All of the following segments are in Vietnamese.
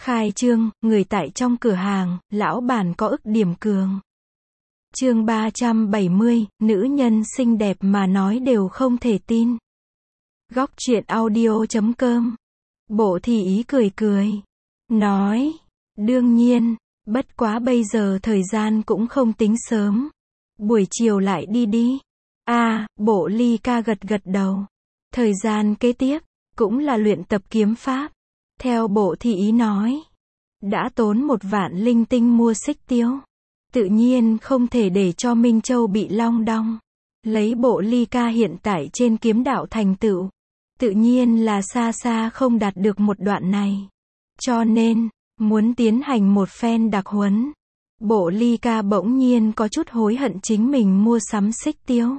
Khai trương, người tại trong cửa hàng, lão bản có ức điểm cường. Chương 370, nữ nhân xinh đẹp mà nói đều không thể tin. Góc truyện audio.com. Bộ thị ý cười cười. Nói, đương nhiên, bất quá bây giờ thời gian cũng không tính sớm. Buổi chiều lại đi đi. Bộ ly ca gật gật đầu. Thời gian kế tiếp, cũng là luyện tập kiếm pháp. Theo bộ thị ý nói, đã tốn 1 vạn linh tinh mua xích tiêu. Tự nhiên không thể để cho Minh Châu bị long đong. Lấy bộ ly ca hiện tại trên kiếm đạo thành tựu, tự nhiên là xa xa không đạt được một đoạn này. Cho nên, muốn tiến hành một phen đặc huấn. Bộ ly ca bỗng nhiên có chút hối hận chính mình mua sắm xích tiêu.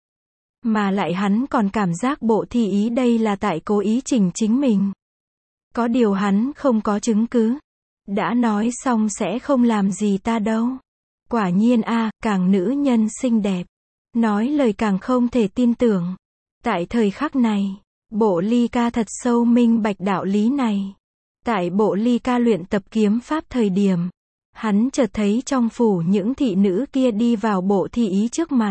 Mà lại hắn còn cảm giác bộ thị ý đây là tại cố ý chỉnh chính mình. Có điều hắn không có chứng cứ. Đã nói xong sẽ không làm gì ta đâu. Quả nhiên càng nữ nhân xinh đẹp. Nói lời càng không thể tin tưởng. Tại thời khắc này, bộ ly ca thật sâu minh bạch đạo lý này. Tại bộ ly ca luyện tập kiếm pháp thời điểm, hắn chợt thấy trong phủ những thị nữ kia đi vào bộ thị ý trước mặt.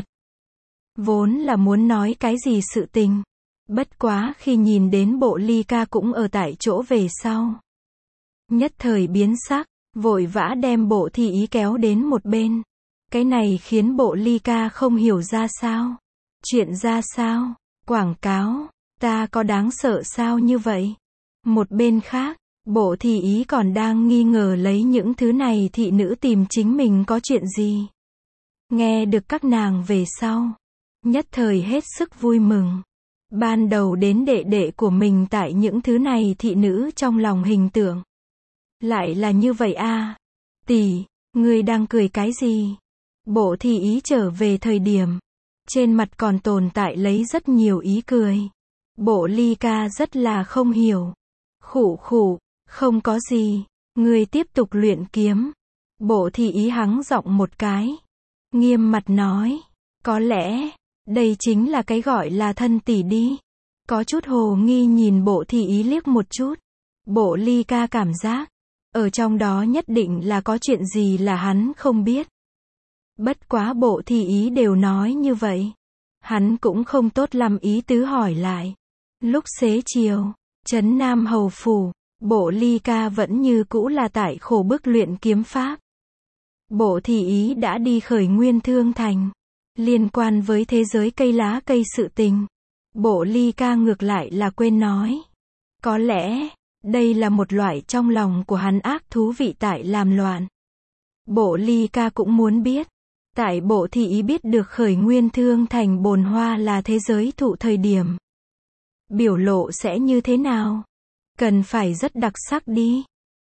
Vốn là muốn nói cái gì sự tình. Bất quá khi nhìn đến bộ ly ca cũng ở tại chỗ về sau. Nhất thời biến sắc, vội vã đem bộ thị ý kéo đến một bên. Cái này khiến bộ ly ca không hiểu ra sao. Chuyện ra sao? Quảng cáo, ta có đáng sợ sao như vậy? Một bên khác, bộ thị ý còn đang nghi ngờ lấy những thứ này thị nữ tìm chính mình có chuyện gì. Nghe được các nàng về sau, nhất thời hết sức vui mừng. Ban đầu đến đệ đệ của mình tại những thứ này thị nữ trong lòng hình tượng. Lại là như vậy tỷ, ngươi đang cười cái gì? Bộ thị ý trở về thời điểm, trên mặt còn tồn tại lấy rất nhiều ý cười. Bộ ly ca rất là không hiểu. Khụ khụ, không có gì, ngươi tiếp tục luyện kiếm. Bộ thị ý hắng giọng một cái. Nghiêm mặt nói, có lẽ, đây chính là cái gọi là thân tỷ đi. Có chút hồ nghi nhìn bộ thị ý liếc một chút. Bộ ly ca cảm giác, ở trong đó nhất định là có chuyện gì là hắn không biết. Bất quá bộ thị ý đều nói như vậy. Hắn cũng không tốt lắm ý tứ hỏi lại. Lúc xế chiều, trấn Nam Hầu Phủ, bộ ly ca vẫn như cũ là tại khổ bức luyện kiếm pháp. Bộ thị ý đã đi khởi Nguyên Thương Thành. Liên quan với thế giới cây lá cây sự tình, bộ ly ca ngược lại là quên nói. Có lẽ, đây là một loại trong lòng của hắn ác thú vị tại làm loạn. Bộ ly ca cũng muốn biết. Tại bộ thị ý biết được khởi Nguyên Thương Thành bồn hoa là thế giới thụ thời điểm. Biểu lộ sẽ như thế nào? Cần phải rất đặc sắc đi.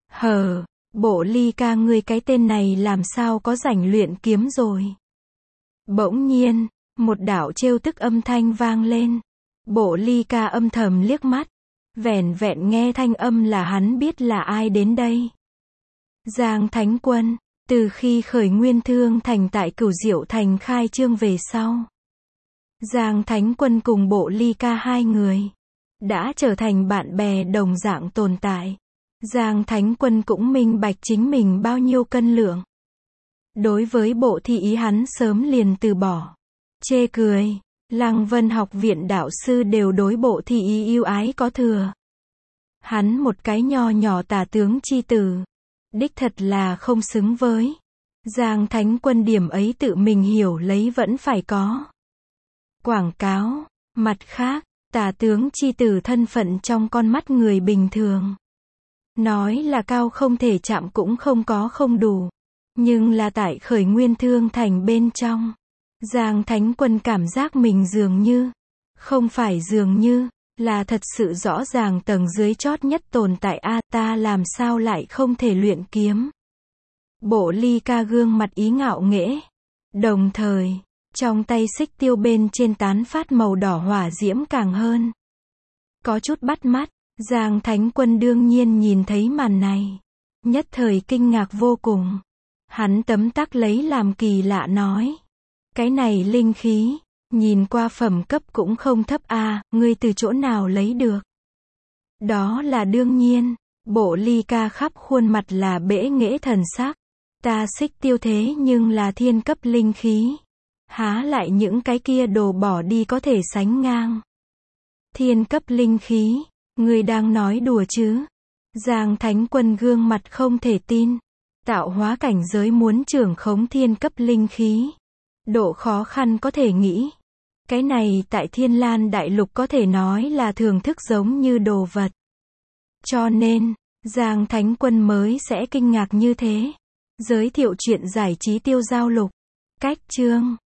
Bộ ly ca ngươi cái tên này làm sao có rảnh luyện kiếm rồi. Bỗng nhiên, một đạo trêu tức âm thanh vang lên. Bộ ly ca âm thầm liếc mắt. Vẻn vẹn nghe thanh âm là hắn biết là ai đến đây. Giang Thánh Quân, từ khi khởi Nguyên Thương Thành tại Cửu Diệu Thành khai trương về sau. Giang Thánh Quân cùng bộ ly ca hai người đã trở thành bạn bè đồng dạng tồn tại. Giang Thánh Quân cũng minh bạch chính mình bao nhiêu cân lượng. Đối với bộ thị ý hắn sớm liền từ bỏ. Chê cười, Lăng Vân học viện đạo sư đều đối bộ thị ý yêu ái có thừa. Hắn một cái nho nhỏ tả tướng chi tử. Đích thật là không xứng với. Giang Thánh Quân điểm ấy tự mình hiểu lấy vẫn phải có. Quảng cáo, mặt khác, tả tướng chi tử thân phận trong con mắt người bình thường. Nói là cao không thể chạm cũng không đủ. Nhưng là tại khởi Nguyên Thương Thành bên trong. Giang Thánh Quân cảm giác mình không phải dường như, là thật sự rõ ràng tầng dưới chót nhất tồn tại ta làm sao lại không thể luyện kiếm. Bộ ly ca gương mặt ý ngạo nghễ. Đồng thời, trong tay xích tiêu bên trên tán phát màu đỏ hỏa diễm càng hơn. Có chút bắt mắt, Giang Thánh Quân đương nhiên nhìn thấy màn này. Nhất thời kinh ngạc vô cùng. Hắn tấm tắc lấy làm kỳ lạ nói. Cái này linh khí, nhìn qua phẩm cấp cũng không thấp ngươi từ chỗ nào lấy được? Đó là đương nhiên, Bộ ly ca khắp khuôn mặt là bẽ nghệ thần sắc. Ta xích tiêu thế nhưng là thiên cấp linh khí. Há lại những cái kia đồ bỏ đi có thể sánh ngang. Thiên cấp linh khí, ngươi đang nói đùa chứ? Giang Thánh Quân gương mặt không thể tin. Tạo hóa cảnh giới muốn trưởng khống thiên cấp linh khí. Độ khó khăn có thể nghĩ. Cái này tại Thiên Lan Đại Lục có thể nói là thưởng thức giống như đồ vật. Cho nên, Giang Thánh Quân mới sẽ kinh ngạc như thế. Giới thiệu chuyện giải trí Tiêu Giao Lục. Cách chương